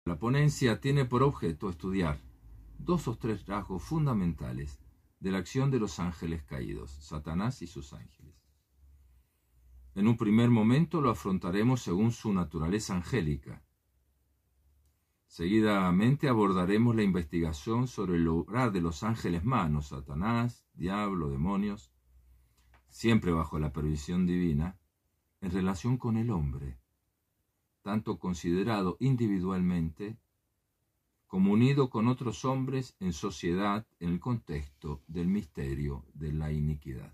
La ponencia tiene por objeto estudiar 2 o 3 rasgos fundamentales de la acción de los ángeles caídos, Satanás y sus ángeles. En un primer momento lo afrontaremos según su naturaleza angélica. Seguidamente abordaremos la investigación sobre el obrar de los ángeles malos, Satanás, diablo, demonios, siempre bajo la previsión divina, en relación con el hombre, tanto considerado individualmente como unido con otros hombres en sociedad en el contexto del misterio de la iniquidad.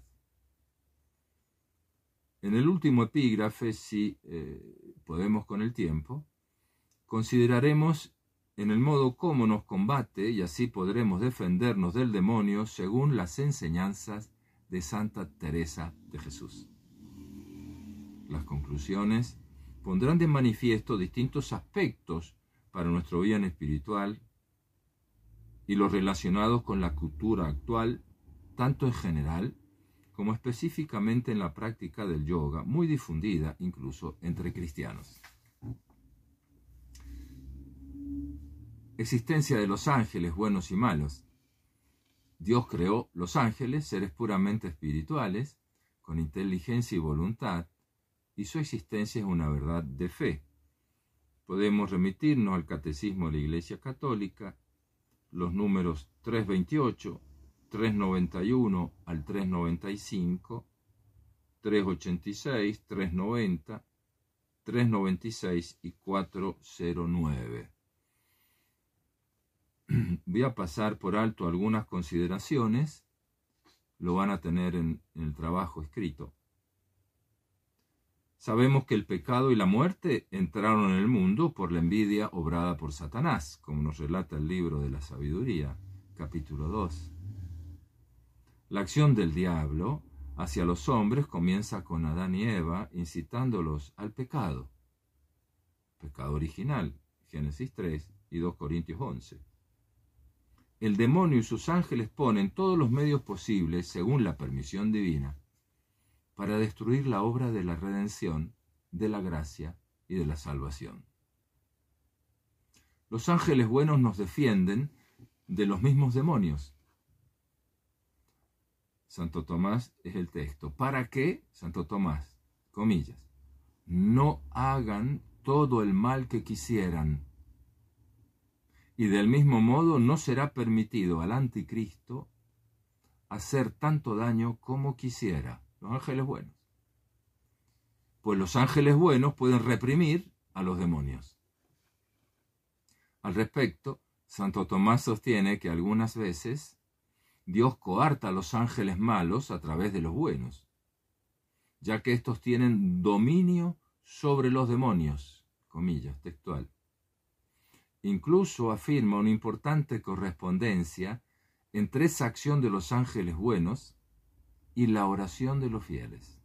En el último epígrafe, si podemos con el tiempo, consideraremos en el modo cómo nos combate y así podremos defendernos del demonio según las enseñanzas de Santa Teresa de Jesús. Las conclusiones pondrán de manifiesto distintos aspectos para nuestro bien espiritual y los relacionados con la cultura actual, tanto en general como específicamente en la práctica del yoga, muy difundida incluso entre cristianos. Existencia de los ángeles buenos y malos. Dios creó los ángeles, seres puramente espirituales, con inteligencia y voluntad, y su existencia es una verdad de fe. Podemos remitirnos al Catecismo de la Iglesia Católica, los números 328, 391 al 395, 386, 390, 396 y 409. Voy a pasar por alto algunas consideraciones, lo van a tener en el trabajo escrito. Sabemos que el pecado y la muerte entraron en el mundo por la envidia obrada por Satanás, como nos relata el libro de la Sabiduría, capítulo 2. La acción del diablo hacia los hombres comienza con Adán y Eva, incitándolos al pecado. Pecado original, Génesis 3 y 2 Corintios 11. El demonio y sus ángeles ponen todos los medios posibles, según la permisión divina, para destruir la obra de la redención, de la gracia y de la salvación. Los ángeles buenos nos defienden de los mismos demonios. Santo Tomás es el texto. ¿Para qué? Santo Tomás, comillas, no hagan todo el mal que quisieran. Y del mismo modo no será permitido al anticristo hacer tanto daño como quisiera. Los ángeles buenos. Pues los ángeles buenos pueden reprimir a los demonios. Al respecto, Santo Tomás sostiene que algunas veces Dios coarta a los ángeles malos a través de los buenos, ya que estos tienen dominio sobre los demonios, comillas, textual. Incluso afirma una importante correspondencia entre esa acción de los ángeles buenos y la oración de los fieles.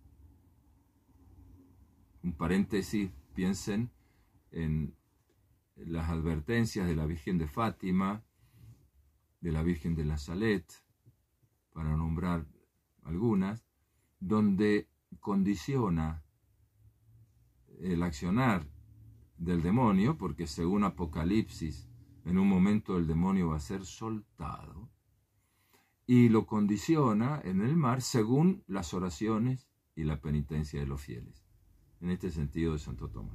Un paréntesis, piensen en las advertencias de la Virgen de Fátima, de la Virgen de la Salette, para nombrar algunas, donde condiciona el accionar del demonio, porque según Apocalipsis, en un momento el demonio va a ser soltado, y lo condiciona en el mar según las oraciones y la penitencia de los fieles. En este sentido de Santo Tomás.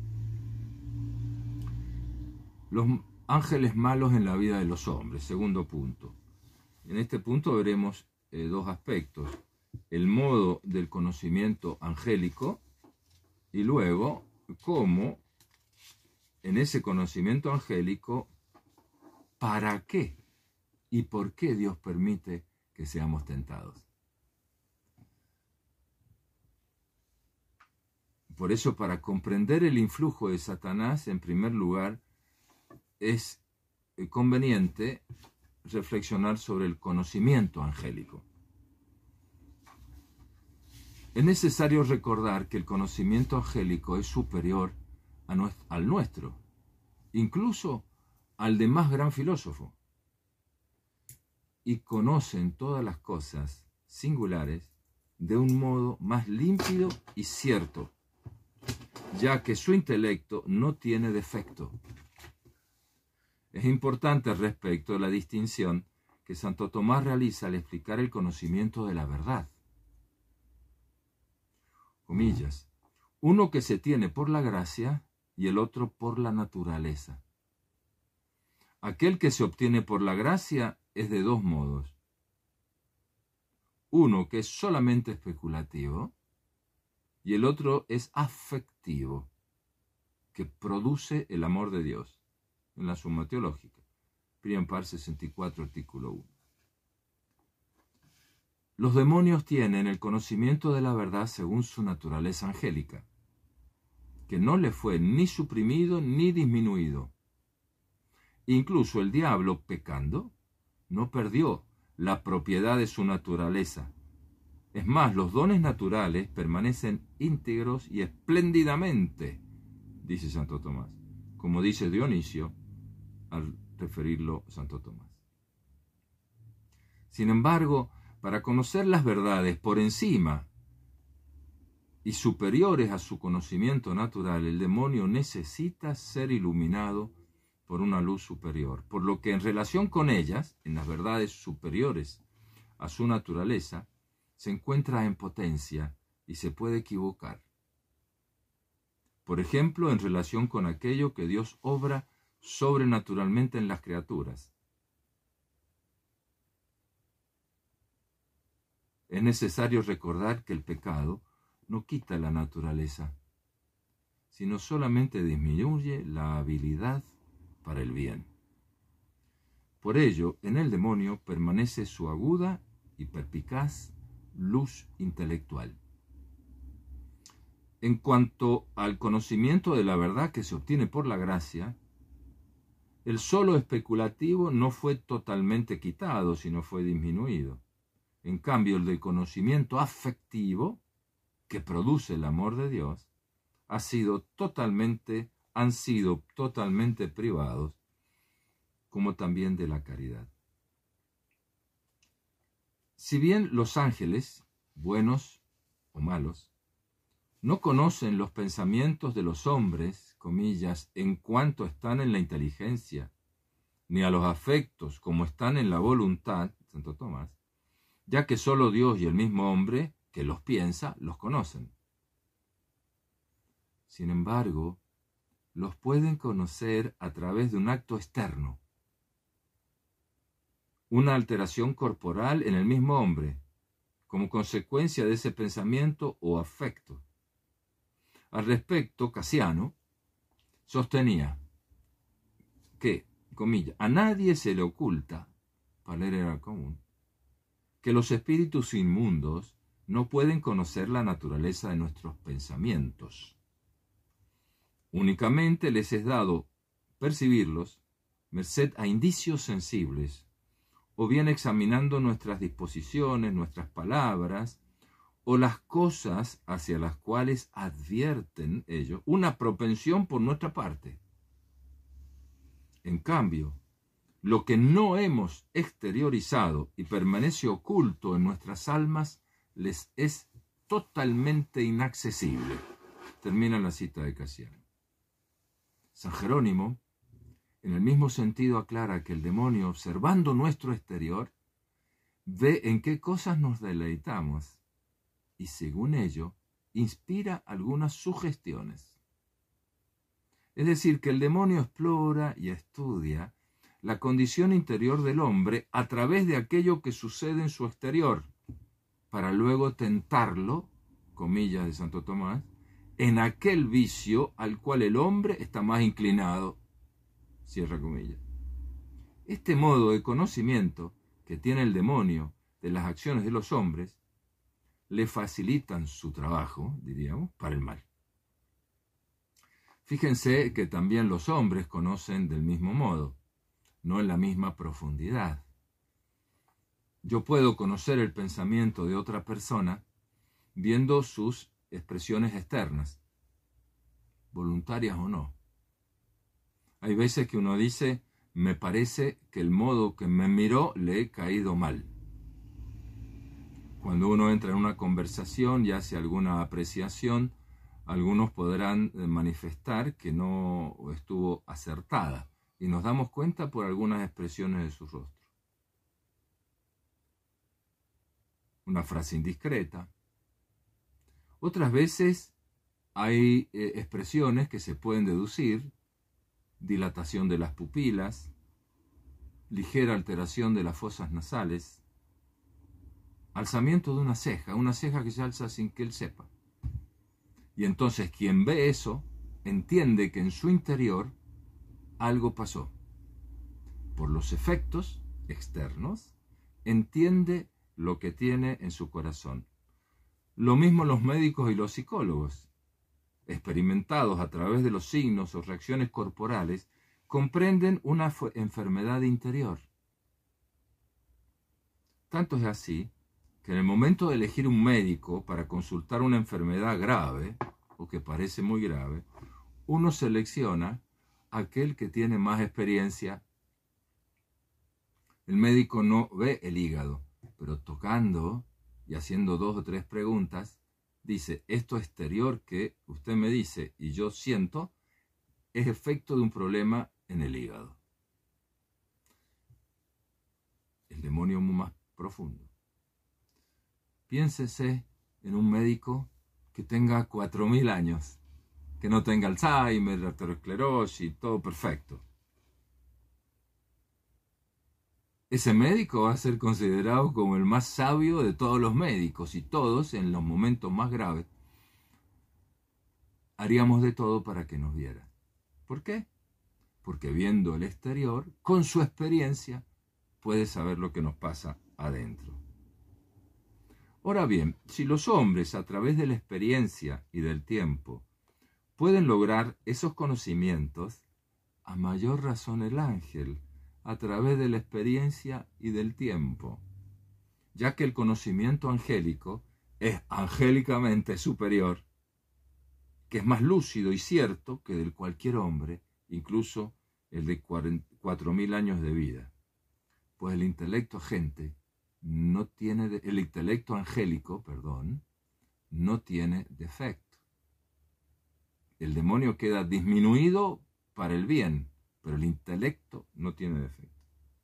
Los ángeles malos en la vida de los hombres, segundo punto. En este punto veremos 2 aspectos. El modo del conocimiento angélico y luego cómo en ese conocimiento angélico, ¿para qué y por qué Dios permite que seamos tentados? Por eso, para comprender el influjo de Satanás, en primer lugar, es conveniente reflexionar sobre el conocimiento angélico. Es necesario recordar que el conocimiento angélico es superior al nuestro, incluso al de más gran filósofo, y conocen todas las cosas singulares de un modo más límpido y cierto, ya que su intelecto no tiene defecto. Es importante respecto a la distinción que Santo Tomás realiza al explicar el conocimiento de la verdad. Comillas, uno que se tiene por la gracia y el otro por la naturaleza. Aquel que se obtiene por la gracia es de dos modos. Uno que es solamente especulativo y el otro es afectivo, que produce el amor de Dios, en la Suma Teológica, Priam Par 64, artículo 1. Los demonios tienen el conocimiento de la verdad según su naturaleza angélica, que no le fue ni suprimido ni disminuido. Incluso el diablo, pecando, no perdió la propiedad de su naturaleza. Es más, los dones naturales permanecen íntegros y espléndidamente, dice Santo Tomás, como dice Dionisio al referirlo a Santo Tomás. Sin embargo, para conocer las verdades por encima y superiores a su conocimiento natural, el demonio necesita ser iluminado por una luz superior, por lo que en relación con ellas, en las verdades superiores a su naturaleza, se encuentra en potencia y se puede equivocar. Por ejemplo, en relación con aquello que Dios obra sobrenaturalmente en las criaturas. Es necesario recordar que el pecado no quita la naturaleza, sino solamente disminuye la habilidad para el bien. Por ello, en el demonio permanece su aguda y perspicaz luz intelectual. En cuanto al conocimiento de la verdad que se obtiene por la gracia, el solo especulativo no fue totalmente quitado, sino fue disminuido. En cambio, el del conocimiento afectivo, que produce el amor de Dios, han sido totalmente privados, como también de la caridad. Si bien los ángeles, buenos o malos, no conocen los pensamientos de los hombres, comillas, en cuanto están en la inteligencia, ni a los afectos como están en la voluntad, Santo Tomás, ya que solo Dios y el mismo hombre que los piensa los conocen. Sin embargo, los pueden conocer a través de un acto externo, una alteración corporal en el mismo hombre, como consecuencia de ese pensamiento o afecto. Al respecto, Casiano sostenía que, comillas, a nadie se le oculta, para leer era común, que los espíritus inmundos no pueden conocer la naturaleza de nuestros pensamientos. Únicamente les es dado percibirlos merced a indicios sensibles, o bien examinando nuestras disposiciones, nuestras palabras, o las cosas hacia las cuales advierten ellos una propensión por nuestra parte. En cambio, lo que no hemos exteriorizado y permanece oculto en nuestras almas les es totalmente inaccesible. Termina la cita de Casiano. San Jerónimo, en el mismo sentido, aclara que el demonio, observando nuestro exterior, ve en qué cosas nos deleitamos y, según ello, inspira algunas sugestiones. Es decir, que el demonio explora y estudia la condición interior del hombre a través de aquello que sucede en su exterior, para luego tentarlo, comillas de Santo Tomás, en aquel vicio al cual el hombre está más inclinado, cierra comillas. Este modo de conocimiento que tiene el demonio de las acciones de los hombres le facilitan su trabajo, diríamos, para el mal. Fíjense que también los hombres conocen del mismo modo, no en la misma profundidad. Yo puedo conocer el pensamiento de otra persona viendo sus expresiones externas, voluntarias o no. Hay veces que uno dice, me parece que el modo que me miró le he caído mal. Cuando uno entra en una conversación y hace alguna apreciación, algunos podrán manifestar que no estuvo acertada y nos damos cuenta por algunas expresiones de su rostro. Una frase indiscreta. Otras veces hay expresiones que se pueden deducir: dilatación de las pupilas, ligera alteración de las fosas nasales, alzamiento de una ceja que se alza sin que él sepa. Y entonces quien ve eso entiende que en su interior algo pasó. Por los efectos externos, entiende lo que tiene en su corazón. Lo mismo los médicos y los psicólogos, experimentados a través de los signos o reacciones corporales, comprenden una enfermedad interior. Tanto es así que en el momento de elegir un médico para consultar una enfermedad grave o que parece muy grave, uno selecciona aquel que tiene más experiencia. El médico no ve el hígado, pero tocando y haciendo 2 o 3 preguntas, dice: esto exterior que usted me dice y yo siento es efecto de un problema en el hígado. El demonio más profundo. Piénsese en un médico que tenga 4000 años, que no tenga Alzheimer, arteriosclerosis, todo perfecto. Ese médico va a ser considerado como el más sabio de todos los médicos, y todos, en los momentos más graves, haríamos de todo para que nos viera. ¿Por qué? Porque viendo el exterior, con su experiencia, puede saber lo que nos pasa adentro. Ahora bien, si los hombres, a través de la experiencia y del tiempo, pueden lograr esos conocimientos, a mayor razón el ángel, a través de la experiencia y del tiempo, ya que el conocimiento angélico es angélicamente superior, que es más lúcido y cierto que del cualquier hombre, incluso el de 4000 años de vida. Pues el intelecto angélico, no tiene defecto. El demonio queda disminuido para el bien, pero el intelecto no tiene defecto.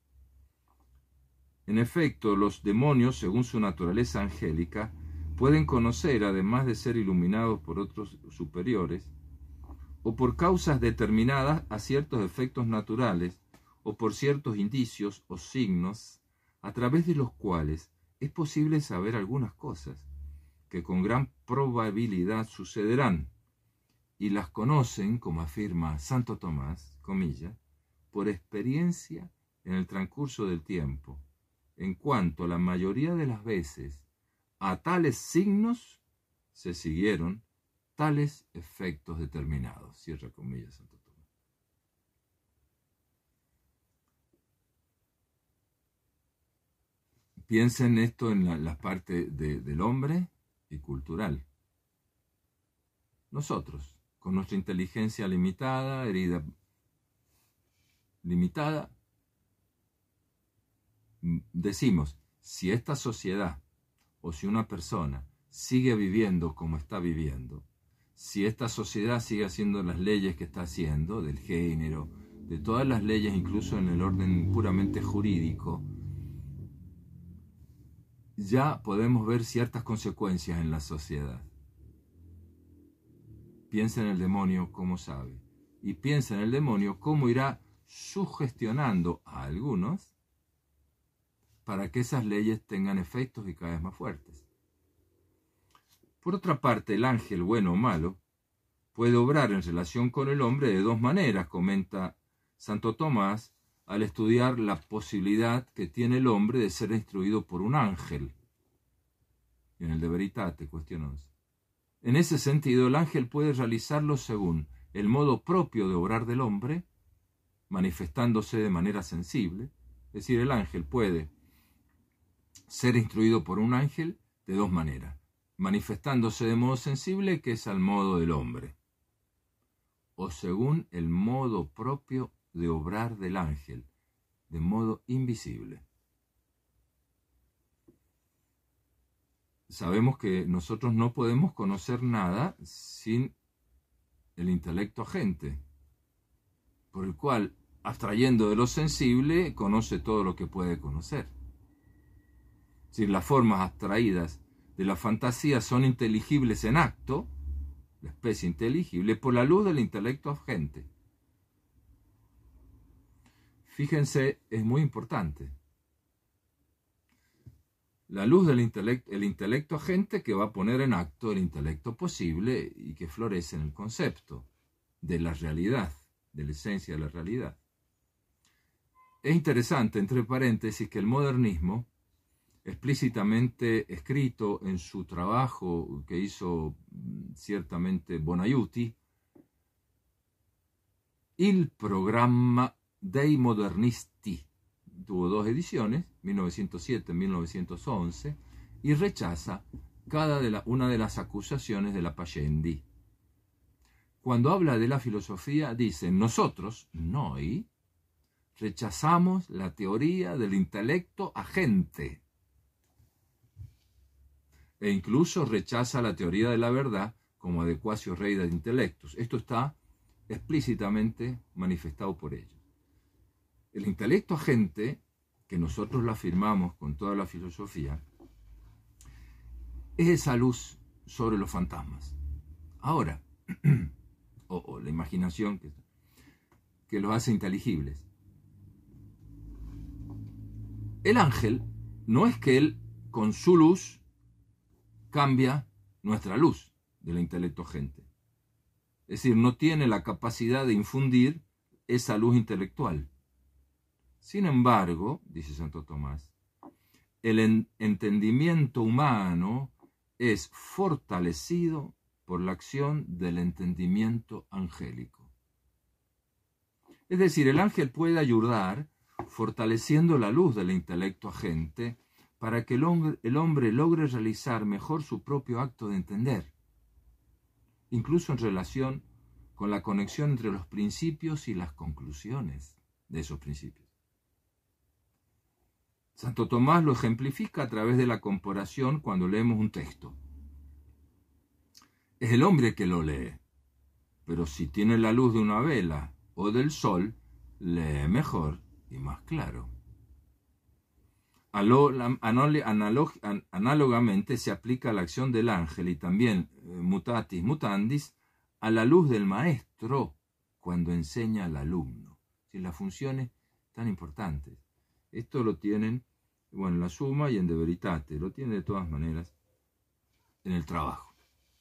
En efecto, los demonios, según su naturaleza angélica, pueden conocer, además de ser iluminados por otros superiores, o por causas determinadas a ciertos efectos naturales, o por ciertos indicios o signos, a través de los cuales es posible saber algunas cosas que con gran probabilidad sucederán, y las conocen, como afirma Santo Tomás, comillas, por experiencia en el transcurso del tiempo, en cuanto la mayoría de las veces a tales signos se siguieron tales efectos determinados. Cierra comillas, Santo Tomás. Piensen esto en la parte del hombre y cultural. Nosotros, con nuestra inteligencia limitada, herida limitada, decimos: si esta sociedad o si una persona sigue viviendo como está viviendo, si esta sociedad sigue haciendo las leyes que está haciendo, del género, de todas las leyes, incluso en el orden puramente jurídico, ya podemos ver ciertas consecuencias en la sociedad. Piensa en el demonio cómo sabe, y piensa en el demonio cómo irá sugestionando a algunos para que esas leyes tengan efectos y cada vez más fuertes. Por otra parte, el ángel, bueno o malo, puede obrar en relación con el hombre de 2 maneras, comenta Santo Tomás, al estudiar la posibilidad que tiene el hombre de ser instruido por un ángel. En el De Veritate, cuestión 11. En ese sentido, el ángel puede realizarlo según el modo propio de obrar del hombre, manifestándose de manera sensible. Es decir, el ángel puede ser instruido por un ángel de 2 maneras: manifestándose de modo sensible, que es al modo del hombre, o según el modo propio de obrar del ángel, de modo invisible. Sabemos que nosotros no podemos conocer nada sin el intelecto agente, por el cual abstrayendo de lo sensible, conoce todo lo que puede conocer. Es decir, las formas abstraídas de la fantasía son inteligibles en acto, la especie inteligible, por la luz del intelecto agente. Fíjense, es muy importante. La luz del intelecto, el intelecto agente que va a poner en acto el intelecto posible y que florece en el concepto de la realidad, de la esencia de la realidad. Es interesante, entre paréntesis, que el modernismo, explícitamente escrito en su trabajo que hizo ciertamente Bonaiuti, Il programma dei modernisti, tuvo 2 ediciones, 1907 y 1911, y rechaza una de las acusaciones de la Pacendi. Cuando habla de la filosofía, dice, nosotros, noi, rechazamos la teoría del intelecto agente. E incluso rechaza la teoría de la verdad como adequatio rei de intellectus. Esto está explícitamente manifestado por ellos. El intelecto agente, que nosotros lo afirmamos con toda la filosofía, es esa luz sobre los fantasmas. Ahora, o la imaginación que los hace inteligibles. El ángel no es que él con su luz cambia nuestra luz del intelecto agente. Es decir, no tiene la capacidad de infundir esa luz intelectual. Sin embargo, dice Santo Tomás, el entendimiento humano es fortalecido por la acción del entendimiento angélico. Es decir, el ángel puede ayudar fortaleciendo la luz del intelecto agente para que el hombre logre realizar mejor su propio acto de entender, incluso en relación con la conexión entre los principios y las conclusiones de esos principios. Santo Tomás lo ejemplifica a través de la comparación cuando leemos un texto. Es el hombre que lo lee, pero si tiene la luz de una vela o del sol, lee mejor y más claro. Análogamente se aplica la acción del ángel y también mutatis mutandis a la luz del maestro cuando enseña al alumno. Si las funciones tan importantes. Esto lo tienen, bueno, en la Summa y en De Veritate, lo tienen de todas maneras en el trabajo.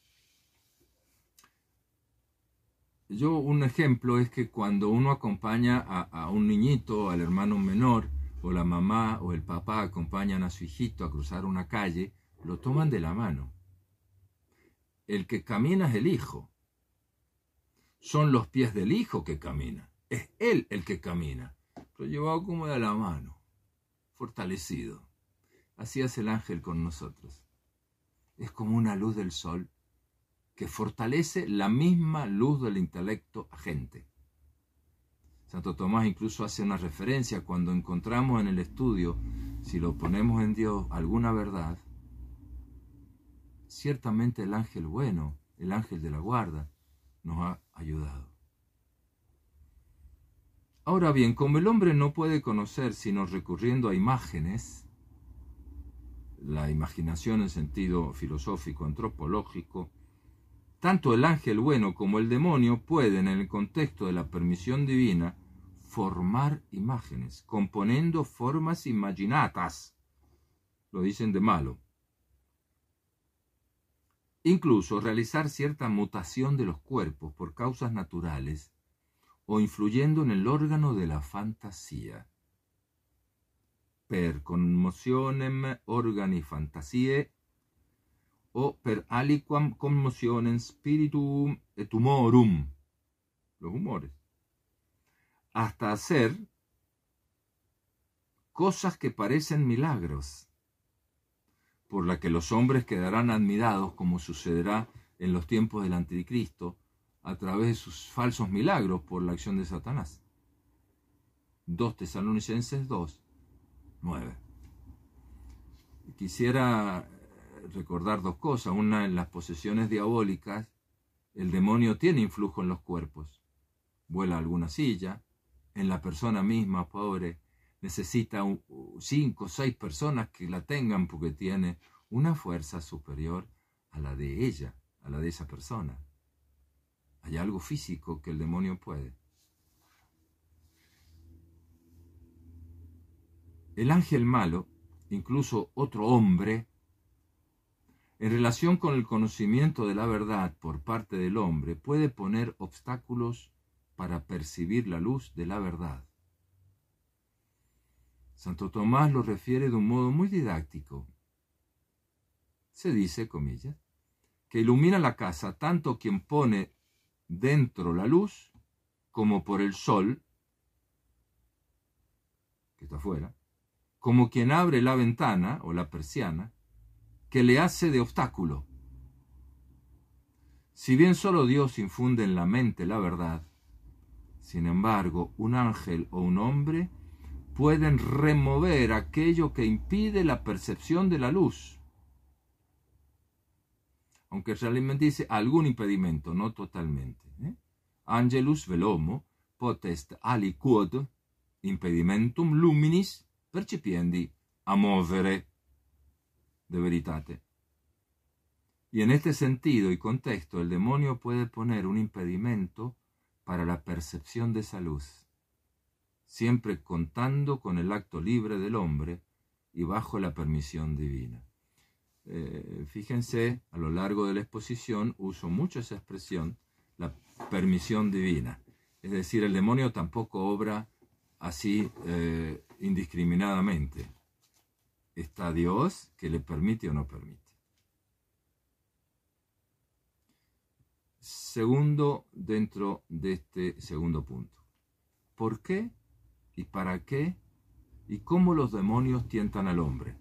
Un ejemplo es que cuando uno acompaña a un niñito, al hermano menor, o la mamá o el papá acompañan a su hijito a cruzar una calle, lo toman de la mano. El que camina es el hijo. Son los pies del hijo que camina. Es él el que camina. Lo llevado como de la mano, fortalecido. Así hace el ángel con nosotros. Es como una luz del sol que fortalece la misma luz del intelecto agente. Santo Tomás incluso hace una referencia cuando encontramos en el estudio, si lo ponemos en Dios, alguna verdad. Ciertamente el ángel bueno, el ángel de la guarda, nos ha ayudado. Ahora bien, como el hombre no puede conocer sino recurriendo a imágenes, la imaginación en sentido filosófico, antropológico, tanto el ángel bueno como el demonio pueden, en el contexto de la permisión divina, formar imágenes, componendo formas imaginatas. Lo dicen de Malo. Incluso realizar cierta mutación de los cuerpos por causas naturales o influyendo en el órgano de la fantasía. Per commotionem organi fantasiae o per aliquam commotionem spiritum et humorum, los humores, hasta hacer cosas que parecen milagros, por la que los hombres quedarán admirados, como sucederá en los tiempos del Anticristo, a través de sus falsos milagros por la acción de Satanás. 2 Tesalonicenses 2, 9. Quisiera recordar 2 cosas. Una, en las posesiones diabólicas, el demonio tiene influjo en los cuerpos. Vuela alguna silla, en la persona misma, pobre, necesita 5 o 6 personas que la tengan porque tiene una fuerza superior a la de ella, a la de esa persona. Hay algo físico que el demonio puede. El ángel malo, incluso otro hombre, en relación con el conocimiento de la verdad por parte del hombre, puede poner obstáculos para percibir la luz de la verdad. Santo Tomás lo refiere de un modo muy didáctico. Se dice, comillas, que ilumina la casa tanto quien pone dentro la luz como por el sol, que está afuera, como quien abre la ventana o la persiana, que le hace de obstáculo. Si bien solo Dios infunde en la mente la verdad, sin embargo, un ángel o un hombre pueden remover aquello que impide la percepción de la luz. Aunque realmente dice algún impedimento, no totalmente. Angelus velomo potest aliquod impedimentum luminis percipiendi a movere de veritate. Y en este sentido y contexto, el demonio puede poner un impedimento para la percepción de esa luz, siempre contando con el acto libre del hombre y bajo la permisión divina. Fíjense, a lo largo de la exposición uso mucho esa expresión, la permisión divina. Es decir, el demonio tampoco obra así indiscriminadamente. Está Dios que le permite o no permite. Segundo, dentro de este segundo punto. ¿Por qué y para qué y cómo los demonios tientan al hombre?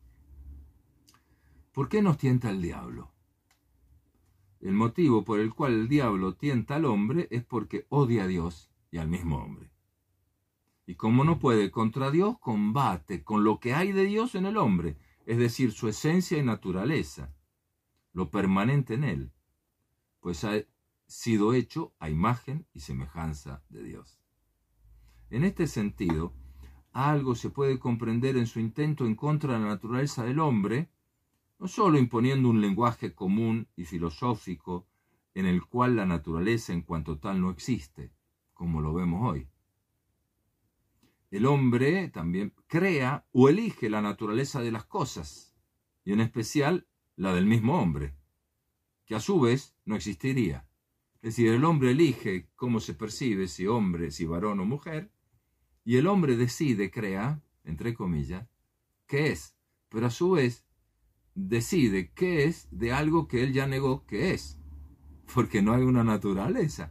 ¿Por qué nos tienta el diablo? El motivo por el cual el diablo tienta al hombre es porque odia a Dios y al mismo hombre. Y como no puede contra Dios, combate con lo que hay de Dios en el hombre, es decir, su esencia y naturaleza, lo permanente en él, pues ha sido hecho a imagen y semejanza de Dios. En este sentido, algo se puede comprender en su intento en contra de la naturaleza del hombre, no solo imponiendo un lenguaje común y filosófico en el cual la naturaleza en cuanto tal no existe, como lo vemos hoy. El hombre también crea o elige la naturaleza de las cosas, y en especial la del mismo hombre, que a su vez no existiría. Es decir, el hombre elige cómo se percibe, si hombre, si varón o mujer, y el hombre decide, crea, entre comillas, qué es, pero a su vez decide qué es de algo que él ya negó que es, porque no hay una naturaleza.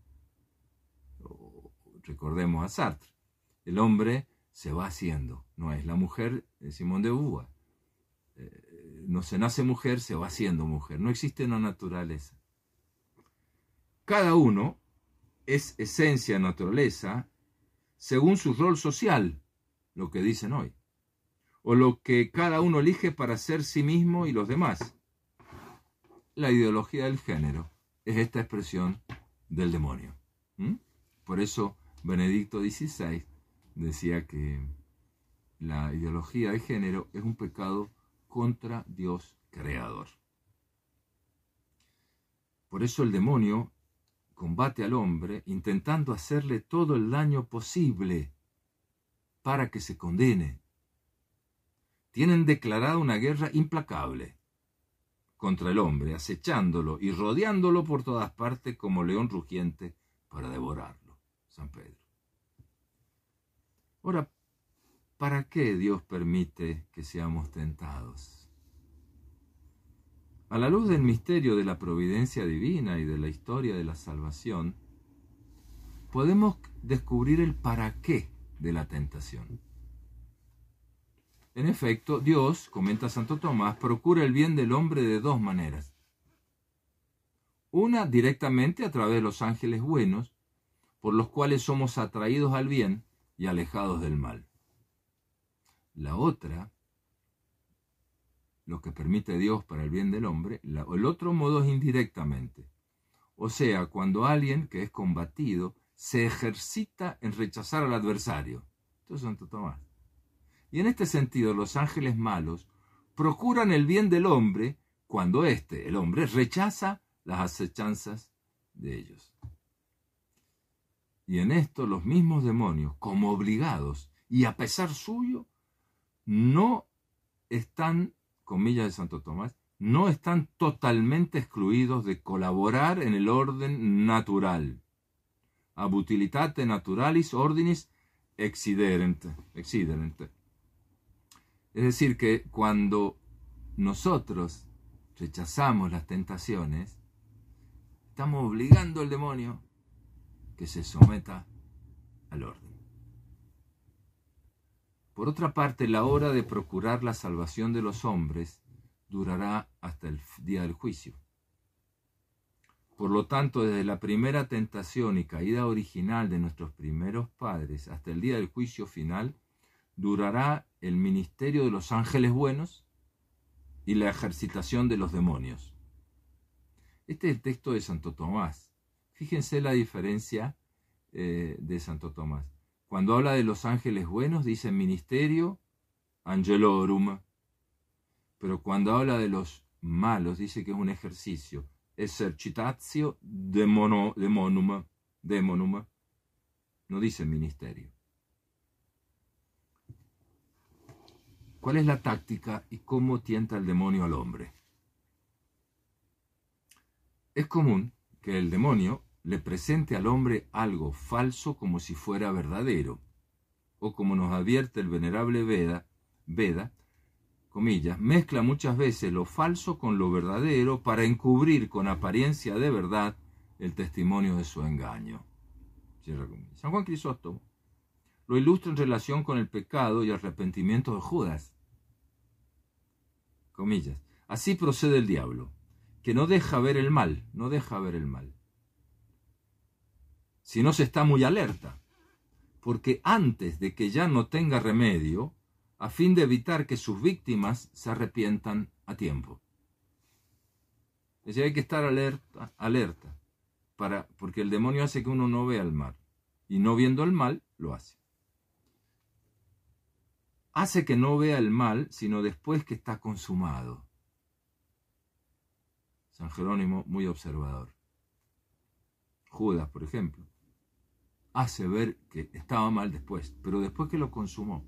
Recordemos a Sartre, el hombre se va haciendo, no es la mujer de Simone de Beauvoir. No se nace mujer, se va haciendo mujer, no existe una naturaleza. Cada uno es esencia, naturaleza, según su rol social, lo que dicen hoy, o lo que cada uno elige para ser sí mismo y los demás. La ideología del género es esta expresión del demonio. Por eso Benedicto XVI decía que la ideología de género es un pecado contra Dios creador. Por eso el demonio combate al hombre intentando hacerle todo el daño posible para que se condene. Tienen declarada una guerra implacable contra el hombre, acechándolo y rodeándolo por todas partes como león rugiente para devorarlo. San Pedro. Ahora, ¿para qué Dios permite que seamos tentados? A la luz del misterio de la providencia divina y de la historia de la salvación, podemos descubrir el para qué de la tentación. En efecto, Dios, comenta Santo Tomás, procura el bien del hombre de dos maneras. Una, directamente a través de los ángeles buenos, por los cuales somos atraídos al bien y alejados del mal. La otra, lo que permite Dios para el bien del hombre, el otro modo es indirectamente. O sea, cuando alguien que es combatido se ejercita en rechazar al adversario. Esto es Santo Tomás. Y en este sentido, los ángeles malos procuran el bien del hombre cuando el hombre, rechaza las acechanzas de ellos. Y en esto los mismos demonios, como obligados y a pesar suyo, no están, comillas de Santo Tomás, no están totalmente excluidos de colaborar en el orden natural. Ab utilitate naturalis ordinis exciderent. Es decir, que cuando nosotros rechazamos las tentaciones, estamos obligando al demonio que se someta al orden. Por otra parte, la hora de procurar la salvación de los hombres durará hasta el día del juicio. Por lo tanto, desde la primera tentación y caída original de nuestros primeros padres hasta el día del juicio final, durará el ministerio de los ángeles buenos y la ejercitación de los demonios. Este es el texto de Santo Tomás. Fíjense la diferencia de Santo Tomás. Cuando habla de los ángeles buenos, dice ministerio angelorum. Pero cuando habla de los malos, dice que es un ejercicio. Exercitatio demonum. No dice ministerio. ¿Cuál es la táctica y cómo tienta el demonio al hombre? Es común que el demonio le presente al hombre algo falso como si fuera verdadero, o como nos advierte el venerable Veda, comillas, mezcla muchas veces lo falso con lo verdadero para encubrir con apariencia de verdad el testimonio de su engaño. Cierra comillas. San Juan Crisóstomo lo ilustra en relación con el pecado y arrepentimiento de Judas. Comillas. Así procede el diablo, que no deja ver el mal, sino se está muy alerta, porque antes de que ya no tenga remedio, a fin de evitar que sus víctimas se arrepientan a tiempo. Es decir, hay que estar alerta, porque el demonio hace que uno no vea el mal, y no viendo el mal, lo hace. Hace que no vea el mal, sino después que está consumado. San Jerónimo, muy observador. Judas, por ejemplo, hace ver que estaba mal después, pero después que lo consumó.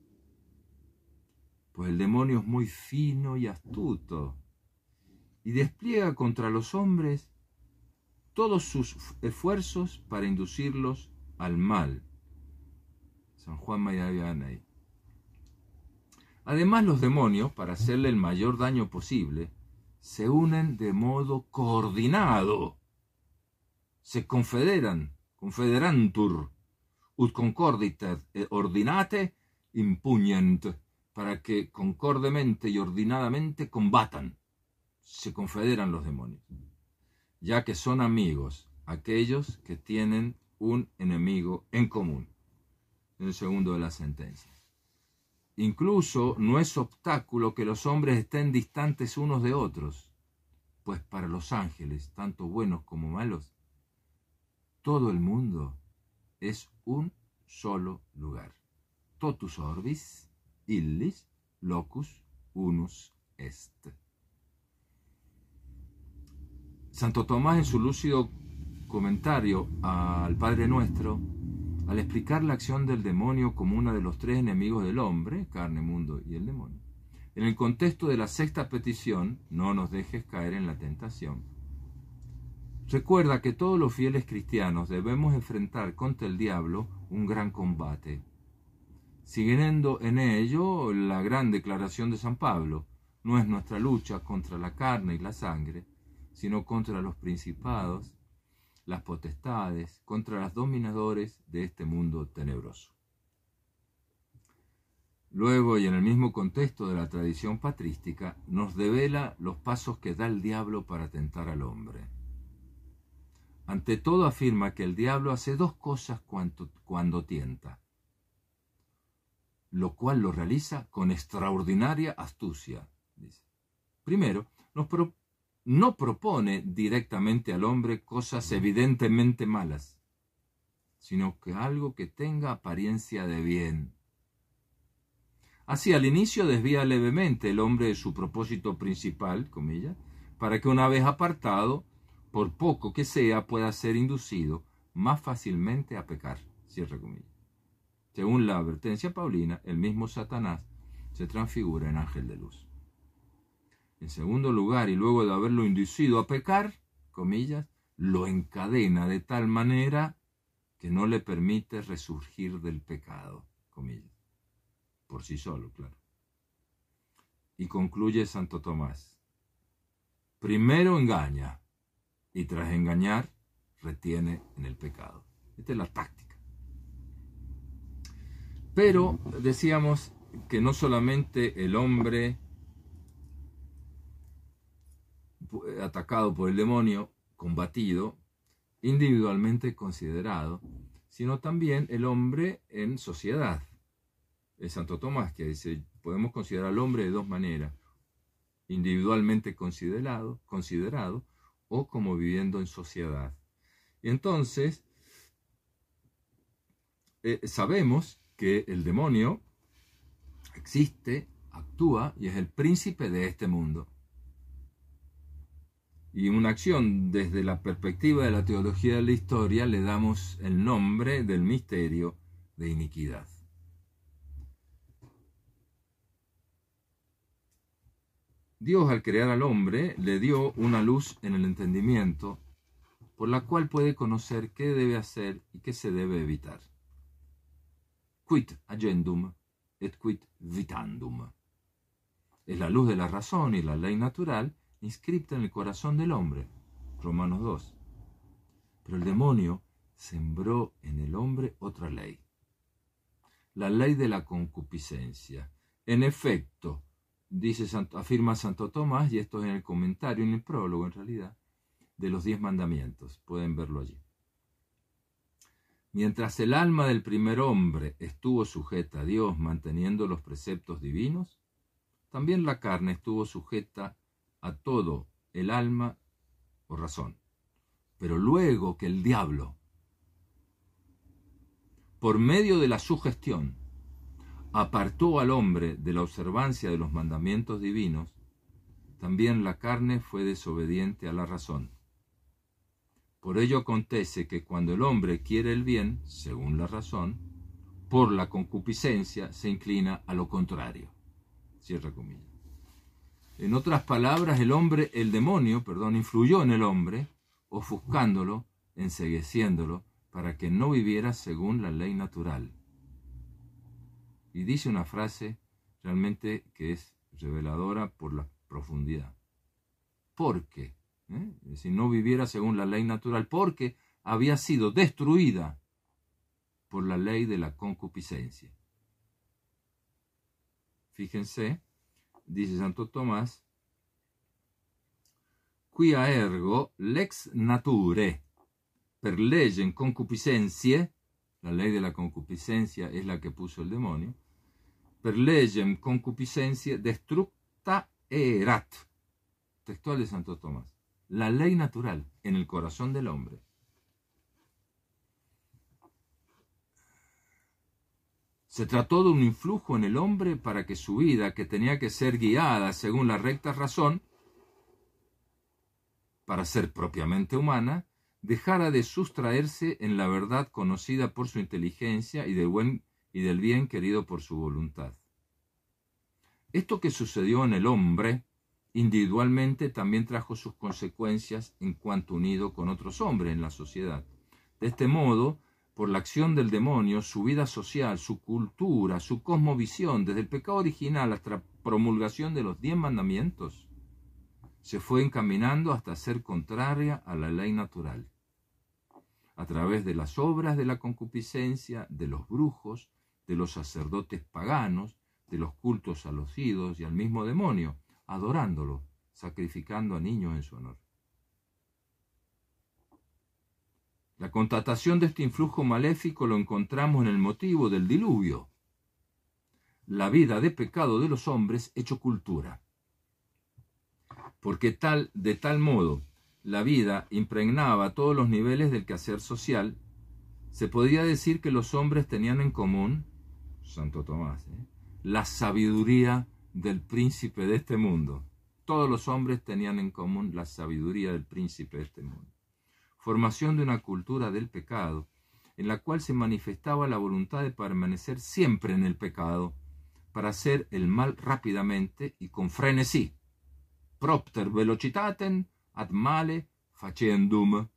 Pues el demonio es muy fino y astuto y despliega contra los hombres todos sus esfuerzos para inducirlos al mal. San Juan Mayavana. Además, los demonios, para hacerle el mayor daño posible, se unen de modo coordinado. Se confederantur, ut concorditer ordinate impugnent, para que concordemente y ordinadamente combatan. Se confederan los demonios, ya que son amigos aquellos que tienen un enemigo en común. En el segundo de las sentencias. Incluso no es obstáculo que los hombres estén distantes unos de otros, pues para los ángeles, tanto buenos como malos, todo el mundo es un solo lugar. Totus orbis illis locus unus est. Santo Tomás, en su lúcido comentario al Padre Nuestro, al explicar la acción del demonio como uno de los tres enemigos del hombre, carne, mundo y el demonio, en el contexto de la sexta petición, no nos dejes caer en la tentación, recuerda que todos los fieles cristianos debemos enfrentar contra el diablo un gran combate, siguiendo en ello la gran declaración de San Pablo: no es nuestra lucha contra la carne y la sangre, sino contra los principados, las potestades, contra los dominadores de este mundo tenebroso. Luego, y en el mismo contexto de la tradición patrística, nos devela los pasos que da el diablo para tentar al hombre. Ante todo afirma que el diablo hace dos cosas cuando tienta, lo cual lo realiza con extraordinaria astucia. Dice. Primero, no propone directamente al hombre cosas evidentemente malas, sino que algo que tenga apariencia de bien. Así, al inicio desvía levemente el hombre de su propósito principal, comillas, para que una vez apartado, por poco que sea, pueda ser inducido más fácilmente a pecar, cierra comillas. Según la advertencia paulina, el mismo Satanás se transfigura en ángel de luz. En segundo lugar, y luego de haberlo inducido a pecar, comillas, lo encadena de tal manera que no le permite resurgir del pecado, comillas, por sí solo, claro. Y concluye Santo Tomás: primero engaña y tras engañar retiene en el pecado. Esta es la táctica. Pero decíamos que no solamente el hombre atacado por el demonio, combatido, individualmente considerado, sino también el hombre en sociedad. Es Santo Tomás que dice, podemos considerar al hombre de dos maneras: individualmente considerado o como viviendo en sociedad. Y entonces, sabemos que el demonio existe, actúa y es el príncipe de este mundo. Y una acción desde la perspectiva de la teología de la historia le damos el nombre del misterio de iniquidad. Dios, al crear al hombre, le dio una luz en el entendimiento por la cual puede conocer qué debe hacer y qué se debe evitar. Quid agendum et quid vitandum. Es la luz de la razón y la ley natural inscripta en el corazón del hombre. Romanos 2. Pero el demonio sembró en el hombre otra ley. La ley de la concupiscencia. En efecto, afirma Santo Tomás, y esto es en el comentario, en el prólogo en realidad, de los 10 mandamientos. Pueden verlo allí. Mientras el alma del primer hombre estuvo sujeta a Dios manteniendo los preceptos divinos, también la carne estuvo sujeta a todo el alma o razón. Pero luego que el diablo, por medio de la sugestión, apartó al hombre de la observancia de los mandamientos divinos, también la carne fue desobediente a la razón. Por ello acontece que cuando el hombre quiere el bien, según la razón, por la concupiscencia se inclina a lo contrario. Cierra comillas. En otras palabras, el demonio, influyó en el hombre, ofuscándolo, encegueciéndolo, para que no viviera según la ley natural. Y dice una frase realmente que es reveladora por la profundidad. ¿Por qué? Es decir, no viviera según la ley natural, porque había sido destruida por la ley de la concupiscencia. Fíjense, dice Santo Tomás, quia ergo lex nature per legem concupiscentiae, la ley de la concupiscencia es la que puso el demonio, per legem concupiscentiae destructa erat, textual de Santo Tomás, la ley natural en el corazón del hombre. Se trató de un influjo en el hombre para que su vida, que tenía que ser guiada según la recta razón, para ser propiamente humana, dejara de sustraerse en la verdad conocida por su inteligencia y del bien querido por su voluntad. Esto que sucedió en el hombre, individualmente también trajo sus consecuencias en cuanto unido con otros hombres en la sociedad. De este modo, por la acción del demonio, su vida social, su cultura, su cosmovisión, desde el pecado original hasta la promulgación de los 10 mandamientos, se fue encaminando hasta ser contraria a la ley natural. A través de las obras de la concupiscencia, de los brujos, de los sacerdotes paganos, de los cultos a los ídolos y al mismo demonio, adorándolo, sacrificando a niños en su honor. La constatación de este influjo maléfico lo encontramos en el motivo del diluvio, la vida de pecado de los hombres hecho cultura. Porque de tal modo la vida impregnaba todos los niveles del quehacer social, Se podría decir que los hombres tenían en común, Santo Tomás, la sabiduría del príncipe de este mundo. Todos los hombres tenían en común la sabiduría del príncipe de este mundo. Formación de una cultura del pecado, en la cual se manifestaba la voluntad de permanecer siempre en el pecado, para hacer el mal rápidamente y con frenesí. Propter velocitatem ad male facendum.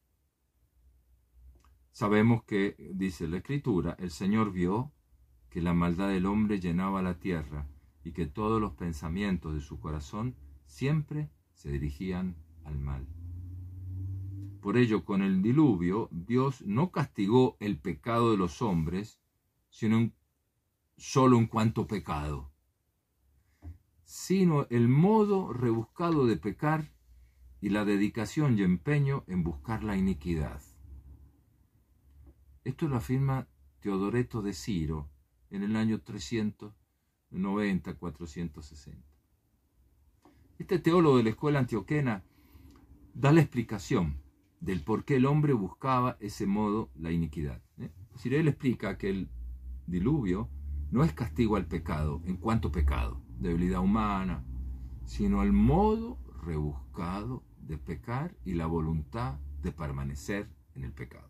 Sabemos que, dice la Escritura, el Señor vio que la maldad del hombre llenaba la tierra y que todos los pensamientos de su corazón siempre se dirigían al mal. Por ello, con el diluvio, Dios no castigó el pecado de los hombres, sino solo en cuanto pecado, sino el modo rebuscado de pecar y la dedicación y empeño en buscar la iniquidad. Esto lo afirma Teodoreto de Ciro en el año 390-460. Este teólogo de la escuela antioquena da la explicación del por qué el hombre buscaba ese modo la iniquidad. Es decir, él explica que el diluvio no es castigo al pecado en cuanto pecado, debilidad humana, sino el modo rebuscado de pecar y la voluntad de permanecer en el pecado.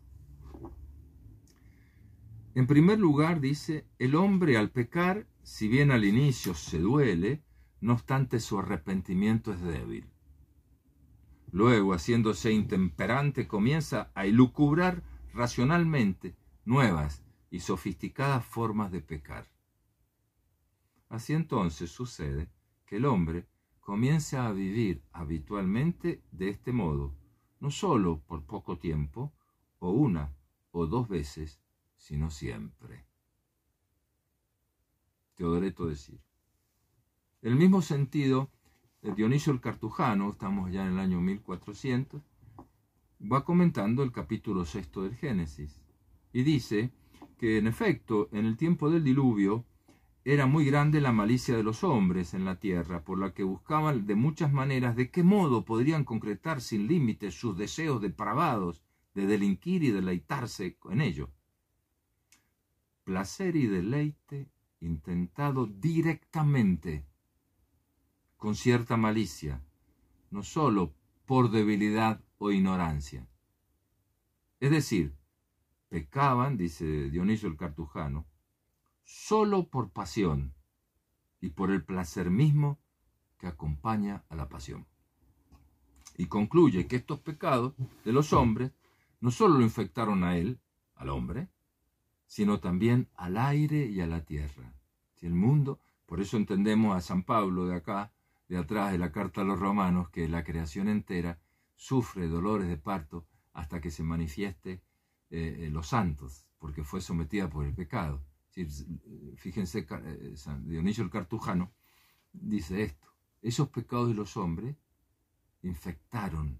En primer lugar, dice, el hombre al pecar, si bien al inicio se duele, no obstante su arrepentimiento es débil. Luego, haciéndose intemperante, comienza a elucubrar racionalmente nuevas y sofisticadas formas de pecar. Así entonces sucede que el hombre comienza a vivir habitualmente de este modo, no solo por poco tiempo, o una o dos veces, sino siempre. Teodoreto de Ciro. En el mismo sentido, Dionisio el Cartujano, estamos ya en el año 1400, va comentando el capítulo 6 del Génesis y dice que en efecto en el tiempo del diluvio era muy grande la malicia de los hombres en la tierra, por la que buscaban de muchas maneras de qué modo podrían concretar sin límites sus deseos depravados de delinquir y deleitarse en ello. Placer y deleite intentado directamente, con cierta malicia, no sólo por debilidad o ignorancia. Es decir, pecaban, dice Dionisio el Cartujano, solo por pasión y por el placer mismo que acompaña a la pasión. Y concluye que estos pecados de los hombres no solo lo infectaron a él, al hombre, sino también al aire y a la tierra. Si el mundo, por eso entendemos a San Pablo de acá, de atrás de la carta a los romanos, que la creación entera sufre dolores de parto hasta que se manifieste los santos, porque fue sometida por el pecado. Fíjense, San Dionisio el Cartujano dice esto: esos pecados de los hombres infectaron.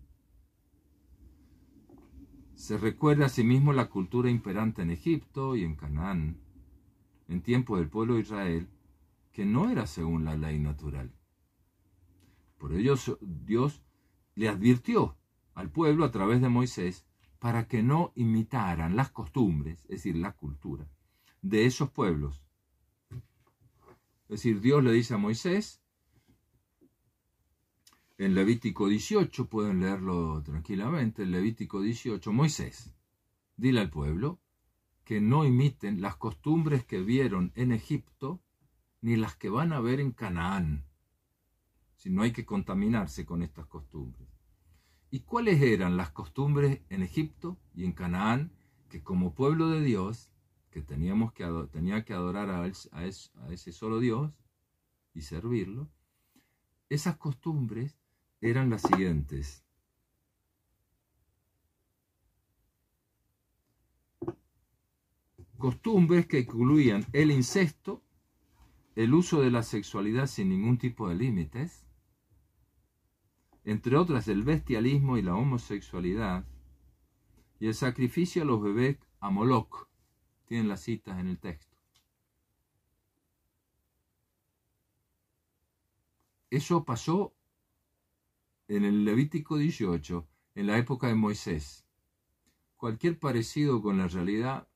Se recuerda asimismo la cultura imperante en Egipto y en Canaán, en tiempo del pueblo de Israel, que no era según la ley natural. Por ello Dios le advirtió al pueblo a través de Moisés para que no imitaran las costumbres, es decir, la cultura, de esos pueblos. Es decir, Dios le dice a Moisés, en Levítico 18, pueden leerlo tranquilamente, en Levítico 18, Moisés, dile al pueblo que no imiten las costumbres que vieron en Egipto, ni las que van a ver en Canaán. Si no hay que contaminarse con estas costumbres. ¿Y cuáles eran las costumbres en Egipto y en Canaán? Que como pueblo de Dios, que tenía que adorar a ese solo Dios y servirlo, esas costumbres eran las siguientes. Costumbres que incluían el incesto, el uso de la sexualidad sin ningún tipo de límites, entre otras el bestialismo y la homosexualidad, y el sacrificio a los bebés a Moloch. Tienen las citas en el texto. Eso pasó en el Levítico 18, en la época de Moisés. cualquier parecido con la realidad.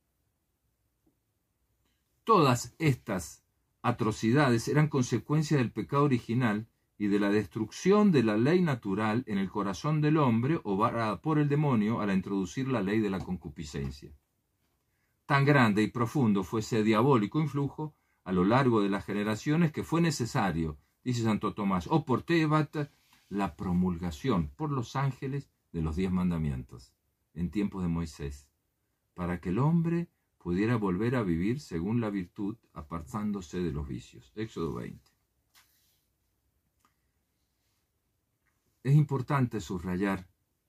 Todas estas atrocidades eran consecuencia del pecado original y de la destrucción de la ley natural en el corazón del hombre obrada por el demonio al introducir la ley de la concupiscencia. Tan grande y profundo fue ese diabólico influjo a lo largo de las generaciones que fue necesario, dice Santo Tomás, o por Tebat, la promulgación por los ángeles de los 10 mandamientos en tiempos de Moisés, para que el hombre pudiera volver a vivir según la virtud, apartándose de los vicios. Éxodo 20. Es importante subrayar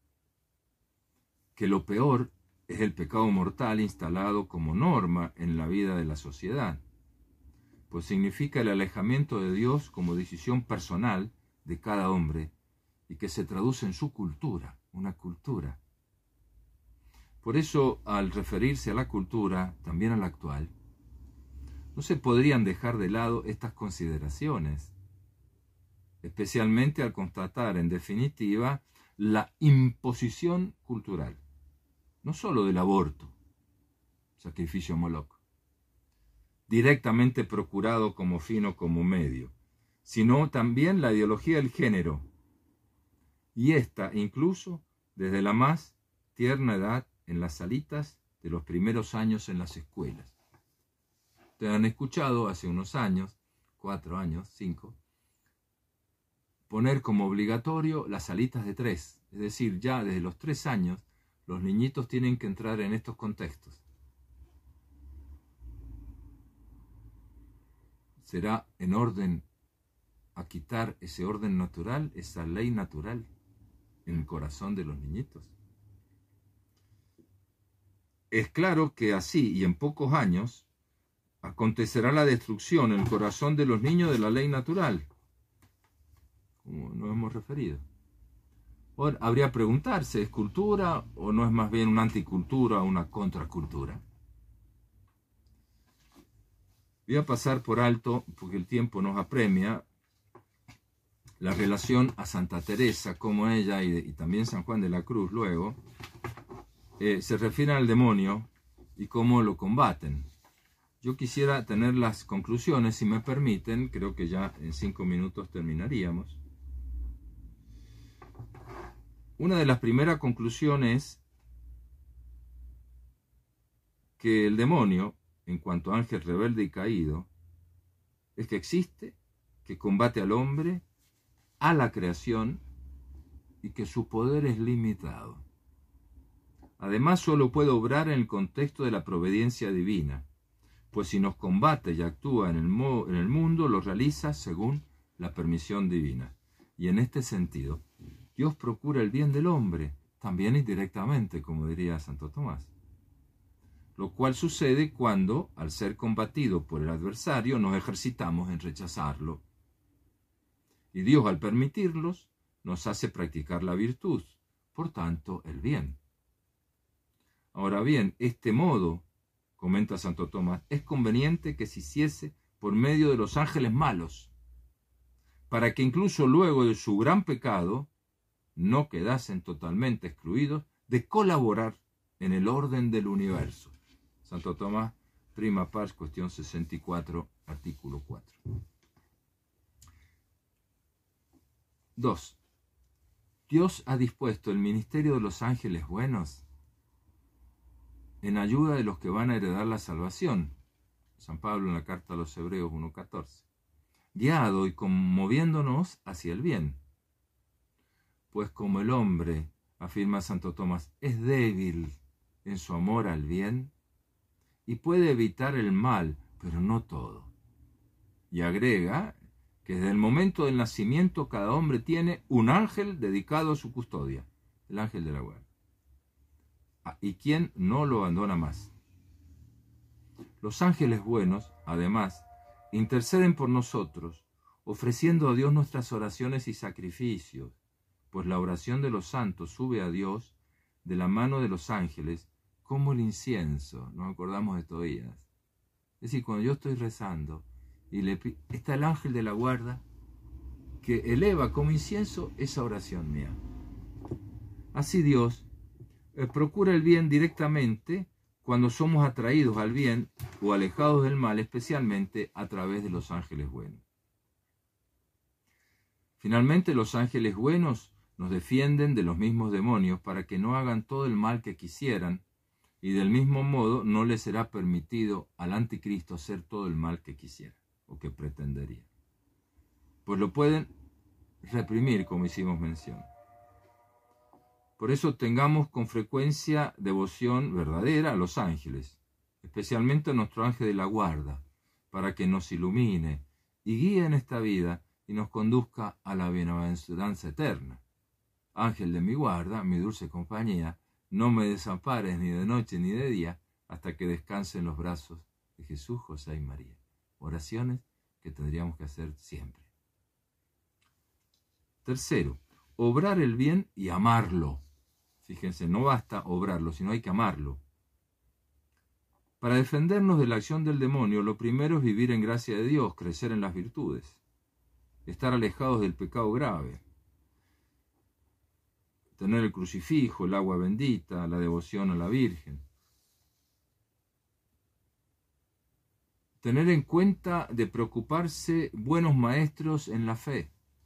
que lo peor es el pecado mortal instalado como norma en la vida de la sociedad, pues significa el alejamiento de Dios como decisión personal de cada hombre y que se traduce en su cultura, una cultura. Por eso, al referirse a la cultura, también a la actual, no se podrían dejar de lado estas consideraciones, especialmente al constatar, en definitiva, la imposición cultural, no solo del aborto, sacrificio a Moloch, directamente procurado como fin o como medio, sino también la ideología del género, y esta incluso desde la más tierna edad en las salitas de los primeros años en las escuelas. Ustedes han escuchado hace unos años, 4 años, 5, poner como obligatorio las salitas de 3, es decir, ya desde los 3 años los niñitos tienen que entrar en estos contextos. ¿Será en orden a quitar ese orden natural, esa ley natural en el corazón de los niñitos? Es claro que así y en pocos años acontecerá la destrucción en el corazón de los niños de la ley natural, como nos hemos referido. Ahora, habría que preguntarse, ¿es cultura o no es más bien una anticultura o una contracultura? Voy a pasar por alto, porque el tiempo nos apremia, la relación a Santa Teresa, como ella y también San Juan de la Cruz luego, se refieren al demonio y cómo lo combaten. Yo quisiera tener las conclusiones, si me permiten, creo que ya en 5 minutos terminaríamos. Una de las primeras conclusiones es que el demonio, en cuanto a ángel rebelde y caído, es que existe, que combate al hombre, a la creación, y que su poder es limitado. Además, solo puede obrar en el contexto de la providencia divina, pues si nos combate y actúa en el mundo, lo realiza según la permisión divina. Y en este sentido, Dios procura el bien del hombre, también indirectamente, como diría Santo Tomás. Lo cual sucede cuando, al ser combatido por el adversario, nos ejercitamos en rechazarlo. Y Dios, al permitirlos, nos hace practicar la virtud, por tanto, el bien. Ahora bien, este modo, comenta Santo Tomás, es conveniente que se hiciese por medio de los ángeles malos, para que incluso luego de su gran pecado no quedasen totalmente excluidos de colaborar en el orden del universo. Santo Tomás, Prima Pars, cuestión 64, artículo 4. 2. Dios ha dispuesto el ministerio de los ángeles buenos en ayuda de los que van a heredar la salvación. San Pablo en la carta a los Hebreos 1:14. Guiado y conmoviéndonos hacia el bien. Pues como el hombre, afirma Santo Tomás, es débil en su amor al bien y puede evitar el mal, pero no todo. Y agrega que desde el momento del nacimiento cada hombre tiene un ángel dedicado a su custodia, el ángel de la guarda. ¿Y quién no lo abandona más? Los ángeles buenos, además, interceden por nosotros, ofreciendo a Dios nuestras oraciones y sacrificios, pues la oración de los santos sube a Dios de la mano de los ángeles como el incienso. Nos acordamos de Tobías. Es decir, cuando yo estoy rezando y está el ángel de la guarda que eleva como incienso esa oración mía. Así Dios procura el bien directamente cuando somos atraídos al bien o alejados del mal, especialmente a través de los ángeles buenos. Finalmente, los ángeles buenos nos defienden de los mismos demonios para que no hagan todo el mal que quisieran, y del mismo modo no les será permitido al anticristo hacer todo el mal que quisiera o que pretendería. Pues lo pueden reprimir, como hicimos mención. Por eso tengamos con frecuencia devoción verdadera a los ángeles, especialmente a nuestro ángel de la guarda, para que nos ilumine y guíe en esta vida y nos conduzca a la bienaventuranza eterna. Ángel de mi guarda, mi dulce compañía, no me desampares ni de noche ni de día, hasta que descanse en los brazos de Jesús, José y María. Oraciones que tendríamos que hacer siempre. Tercero, obrar el bien y amarlo. Fíjense, no basta obrarlo, sino hay que amarlo. Para defendernos de la acción del demonio, lo primero es vivir en gracia de Dios, crecer en las virtudes, estar alejados del pecado grave, tener el crucifijo, el agua bendita, la devoción a la Virgen. Tener en cuenta de preocuparse buenos maestros en la fe.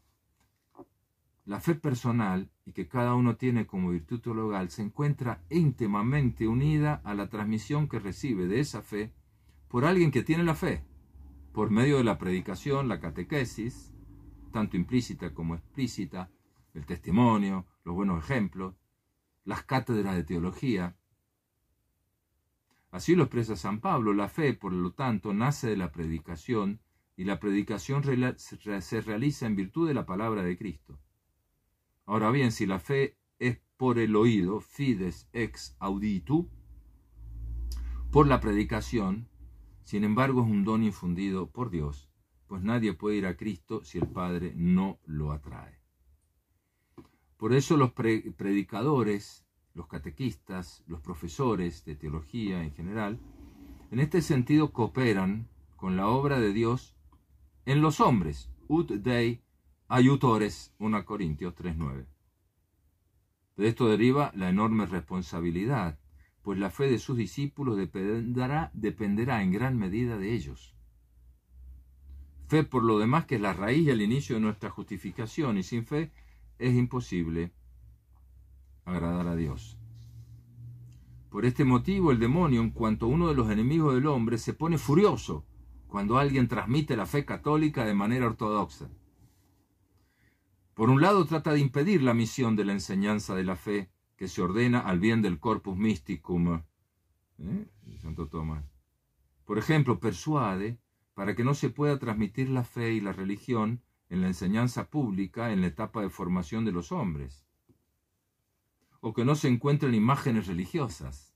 La fe personal, y que cada uno tiene como virtud teologal, se encuentra íntimamente unida a la transmisión que recibe de esa fe por alguien que tiene la fe, por medio de la predicación, la catequesis, tanto implícita como explícita, el testimonio, los buenos ejemplos, las cátedras de teología. Así lo expresa San Pablo: la fe, por lo tanto, nace de la predicación, y la predicación se realiza en virtud de la palabra de Cristo. Ahora bien, si la fe es por el oído, fides ex auditu, por la predicación, sin embargo es un don infundido por Dios, pues nadie puede ir a Cristo si el Padre no lo atrae. Por eso los predicadores, los catequistas, los profesores de teología en general, en este sentido cooperan con la obra de Dios en los hombres, ut Dei aiutores, 1 Corintios 3:9. De esto deriva la enorme responsabilidad, pues la fe de sus discípulos dependerá en gran medida de ellos. Fe, por lo demás, que es la raíz y el inicio de nuestra justificación, y sin fe es imposible agradar a Dios. Por este motivo, el demonio, en cuanto uno de los enemigos del hombre, se pone furioso cuando alguien transmite la fe católica de manera ortodoxa. Por un lado, trata de impedir la misión de la enseñanza de la fe que se ordena al bien del corpus mysticum, de Santo Tomás. Por ejemplo, persuade para que no se pueda transmitir la fe y la religión en la enseñanza pública en la etapa de formación de los hombres, o que no se encuentren imágenes religiosas.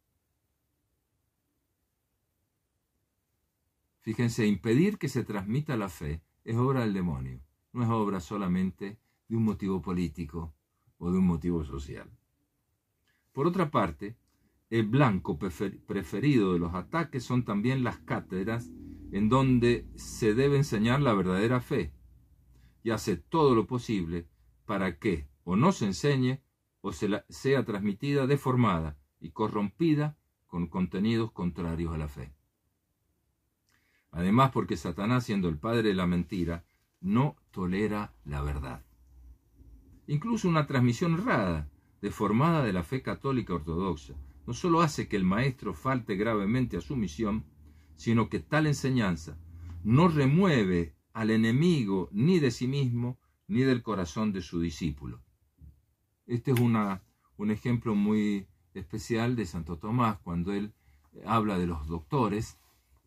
Fíjense, impedir que se transmita la fe es obra del demonio. No es obra solamente de un motivo político o de un motivo social. Por otra parte, el blanco preferido de los ataques son también las cátedras en donde se debe enseñar la verdadera fe, y hace todo lo posible para que o no se enseñe o sea transmitida deformada y corrompida con contenidos contrarios a la fe. Además, porque Satanás, siendo el padre de la mentira, no tolera la verdad. Incluso una transmisión errada, deformada de la fe católica ortodoxa, no solo hace que el maestro falte gravemente a su misión, sino que tal enseñanza no remueve al enemigo ni de sí mismo ni del corazón de su discípulo. Este es un ejemplo muy especial de Santo Tomás, cuando él habla de los doctores.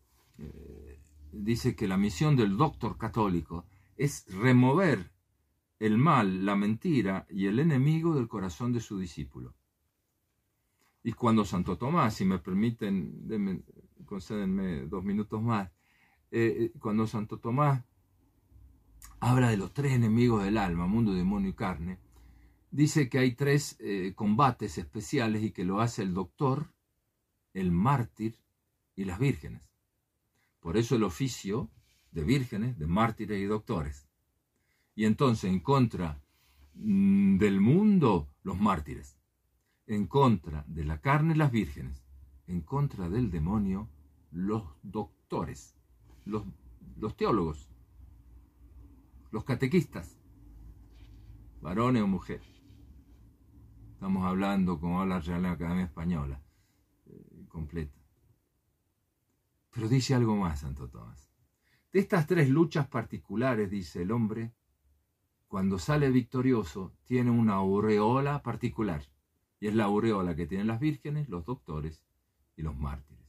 Dice que la misión del doctor católico es remover el mal, la mentira y el enemigo del corazón de su discípulo. Y cuando Santo Tomás, si me permiten, concédenme 2 minutos más, cuando Santo Tomás habla de los 3 enemigos del alma, mundo, demonio y carne, dice que hay 3 combates especiales y que lo hace el doctor, el mártir y las vírgenes. Por eso el oficio de vírgenes, de mártires y doctores. Y entonces, en contra del mundo, los mártires. en contra de la carne las vírgenes, en contra del demonio los doctores, los teólogos, los catequistas, varones o mujeres. Estamos hablando como habla la Real Academia Española, completa. Pero dice algo más Santo Tomás. De estas tres luchas particulares, dice el hombre, cuando sale victorioso, tiene una aureola particular. Y es la aureola que tienen las vírgenes, los doctores y los mártires.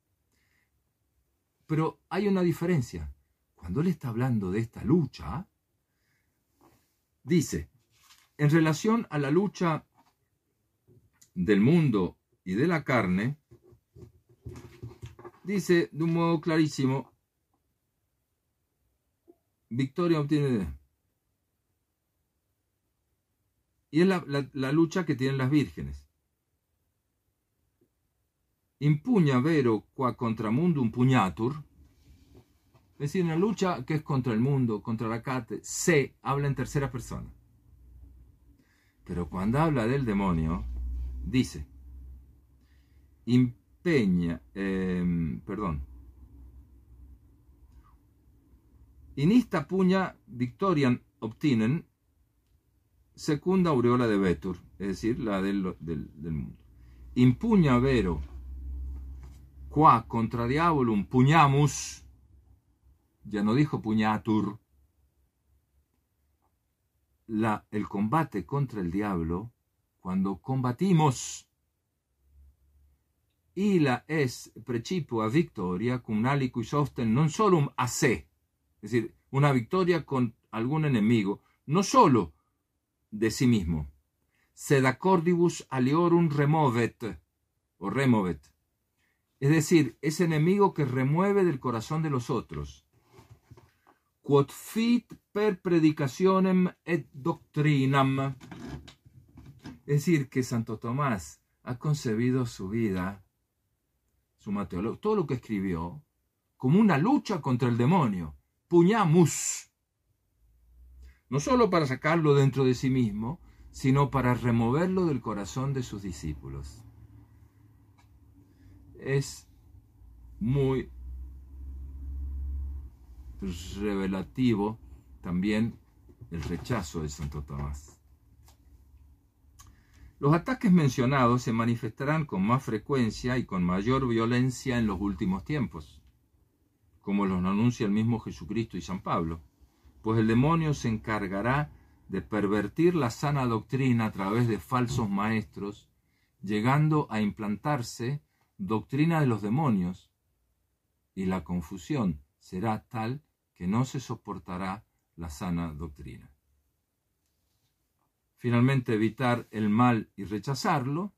Pero hay una diferencia. Cuando él está hablando de esta lucha, dice, en relación a la lucha del mundo y de la carne, dice de un modo clarísimo, victoria obtiene. Y es la lucha que tienen las vírgenes. Impuña vero qua contra mundum pugnatur, es decir, una lucha que es contra el mundo, contra la carne, se habla en tercera persona. Pero cuando habla del demonio, dice, in ista pugna victoriam obtinen secunda aureola de vetur, es decir, la del mundo. Impugna vero qua contra diabolum pugnamus, ya no dijo pugnatur, el combate contra el diablo, cuando combatimos, illa es precipua victoria cum aliqui sosten non solum a se, es decir, una victoria con algún enemigo, no solo de sí mismo. Sed accordibus aliorum removet, o removet. Es decir, ese enemigo que remueve del corazón de los otros. Quod fit per predicationem et doctrinam. Es decir, que Santo Tomás ha concebido su vida, su Mateología, todo lo que escribió, como una lucha contra el demonio. Pugnamus. No solo para sacarlo dentro de sí mismo, sino para removerlo del corazón de sus discípulos. Es muy revelativo también el rechazo de Santo Tomás. Los ataques mencionados se manifestarán con más frecuencia y con mayor violencia en los últimos tiempos, como los anuncia el mismo Jesucristo y San Pablo, pues el demonio se encargará de pervertir la sana doctrina a través de falsos maestros, llegando a implantarse doctrina de los demonios, y la confusión será tal que no se soportará la sana doctrina. Finalmente, evitar el mal y rechazarlo,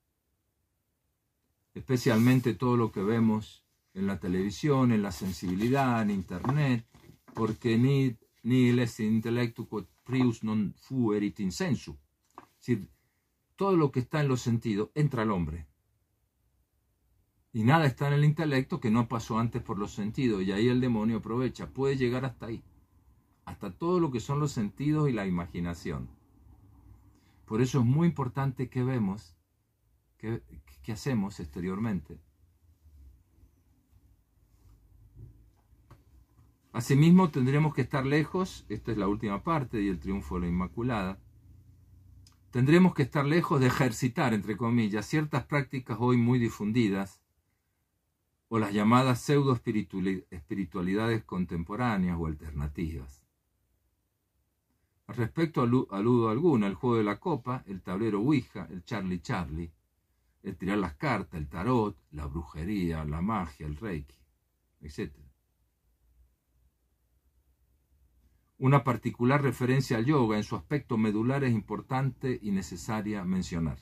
especialmente todo lo que vemos en la televisión, en la sensibilidad, en internet, porque ni les intellectu quod prius non fuerit in sensu. Es decir, todo lo que está en los sentidos entra al hombre. Y nada está en el intelecto que no pasó antes por los sentidos, y ahí el demonio aprovecha, puede llegar hasta ahí, hasta todo lo que son los sentidos y la imaginación. Por eso es muy importante que vemos, que hacemos exteriormente. Asimismo, tendremos que estar lejos, esta es la última parte y el triunfo de la Inmaculada, tendremos que estar lejos de ejercitar, entre comillas, ciertas prácticas hoy muy difundidas, o las llamadas pseudo-espiritualidades contemporáneas o alternativas. Al respecto, aludo a alguna, el juego de la copa, el tablero Ouija, el Charlie, el tirar las cartas, el tarot, la brujería, la magia, el reiki, etc. Una particular referencia al yoga en su aspecto medular es importante y necesaria mencionar.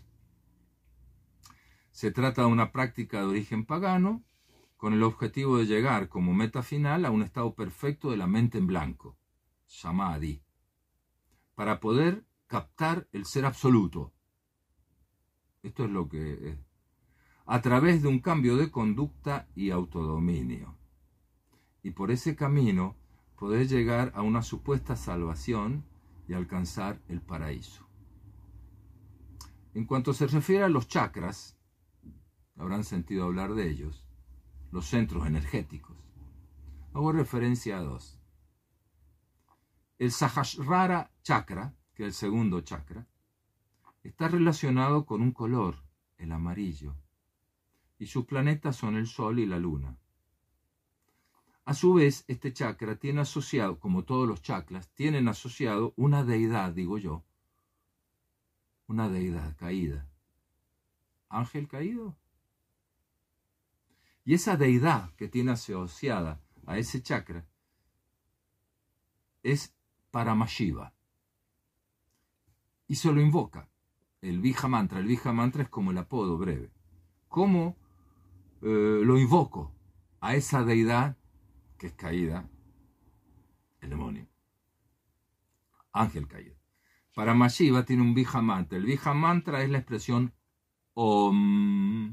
Se trata de una práctica de origen pagano, con el objetivo de llegar como meta final a un estado perfecto de la mente en blanco, samadhi, para poder captar el ser absoluto. Esto es lo que es. A través de un cambio de conducta y autodominio. Y por ese camino poder llegar a una supuesta salvación y alcanzar el paraíso. En cuanto se refiere a los chakras, habrán sentido hablar de ellos, los centros energéticos. Hago referencia a dos. El Sahasrara chakra, que es el segundo chakra, está relacionado con un color, el amarillo, y sus planetas son el Sol y la Luna. A su vez, este chakra tiene asociado, como todos los chakras, tienen asociado una deidad, digo yo, una deidad caída. ¿Ángel caído? Y esa deidad que tiene asociada a ese chakra es Paramashiva. Y se lo invoca. El Bija Mantra. El Bija Mantra es como el apodo breve. ¿Cómo lo invoco a esa deidad que es caída? El demonio. Ángel caído. Paramashiva tiene un Bija Mantra. El Bija Mantra es la expresión Om.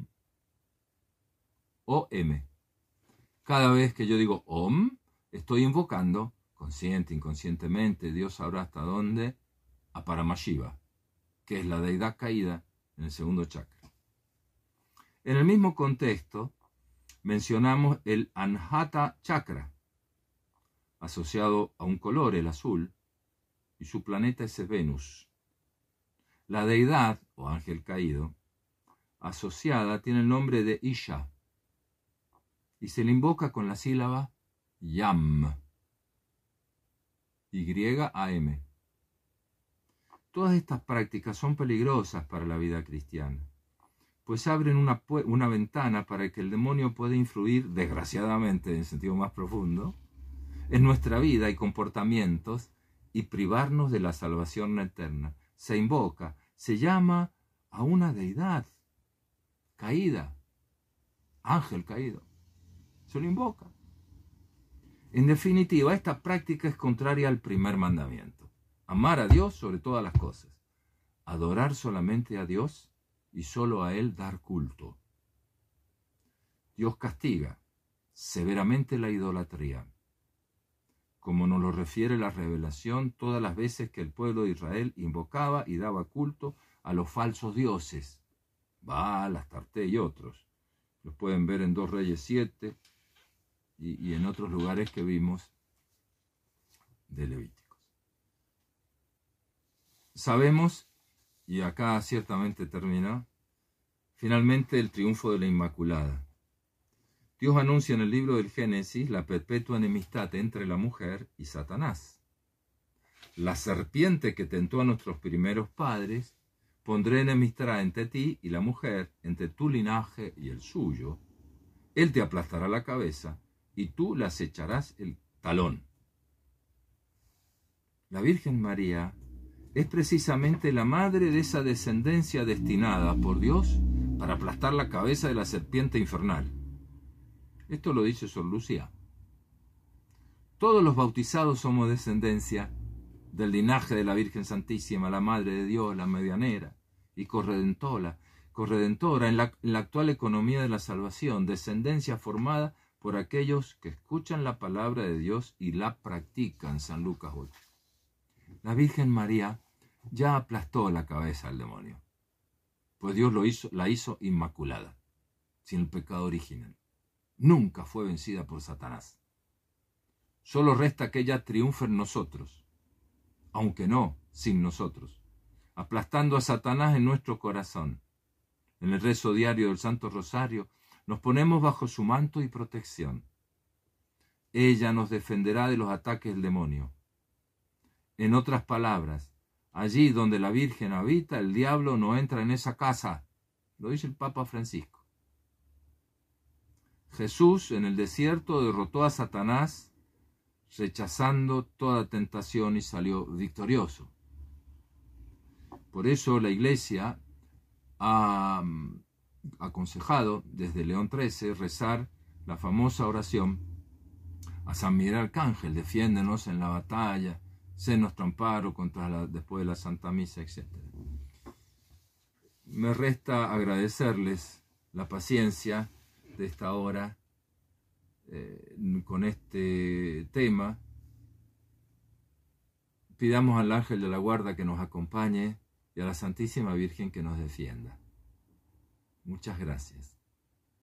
O-M. Cada vez que yo digo Om, estoy invocando, consciente, inconscientemente, Dios sabrá hasta dónde, a Paramashiva, que es la deidad caída en el segundo chakra. En el mismo contexto, mencionamos el Anahata Chakra, asociado a un color, el azul, y su planeta es Venus. La deidad, o ángel caído, asociada tiene el nombre de Isha, y se le invoca con la sílaba Yam, Y-A-M. Todas estas prácticas son peligrosas para la vida cristiana, pues abren una ventana para que el demonio pueda influir, desgraciadamente, en sentido más profundo, en nuestra vida y comportamientos y privarnos de la salvación eterna. Se invoca, se llama a una deidad caída, ángel caído. Se lo invoca. En definitiva, esta práctica es contraria al primer mandamiento. Amar a Dios sobre todas las cosas. Adorar solamente a Dios y solo a Él dar culto. Dios castiga severamente la idolatría, como nos lo refiere la revelación todas las veces que el pueblo de Israel invocaba y daba culto a los falsos dioses, Baal, Astarte y otros. Los pueden ver en 2 Reyes 7 y en otros lugares que vimos de Levíticos. Sabemos, y acá ciertamente termina, finalmente el triunfo de la Inmaculada. Dios anuncia en el libro del Génesis la perpetua enemistad entre la mujer y Satanás. La serpiente que tentó a nuestros primeros padres, pondré enemistad entre ti y la mujer, entre tu linaje y el suyo. Él te aplastará la cabeza y tú le acecharás el talón. La Virgen María es precisamente la madre de esa descendencia destinada por Dios para aplastar la cabeza de la serpiente infernal. Esto lo dice Sor Lucía. Todos los bautizados somos descendencia del linaje de la Virgen Santísima, la Madre de Dios, la medianera y corredentora en la actual economía de la salvación, descendencia formada por aquellos que escuchan la palabra de Dios y la practican. San Lucas 8. La Virgen María ya aplastó la cabeza al demonio, pues Dios la hizo inmaculada, sin el pecado original. Nunca fue vencida por Satanás. Solo resta que ella triunfe en nosotros, aunque no sin nosotros, aplastando a Satanás en nuestro corazón. En el rezo diario del Santo Rosario nos ponemos bajo su manto y protección. Ella nos defenderá de los ataques del demonio. En otras palabras, allí donde la Virgen habita, el diablo no entra en esa casa. Lo dice el Papa Francisco. Jesús en el desierto derrotó a Satanás rechazando toda tentación y salió victorioso. Por eso la Iglesia ha aconsejado desde León XIII rezar la famosa oración a San Miguel Arcángel: defiéndenos en la batalla, sé nuestro amparo después de la Santa Misa, etc. Me resta agradecerles la paciencia de esta hora con este tema. Pidamos al ángel de la guarda que nos acompañe y a la Santísima Virgen que nos defienda. Muchas gracias.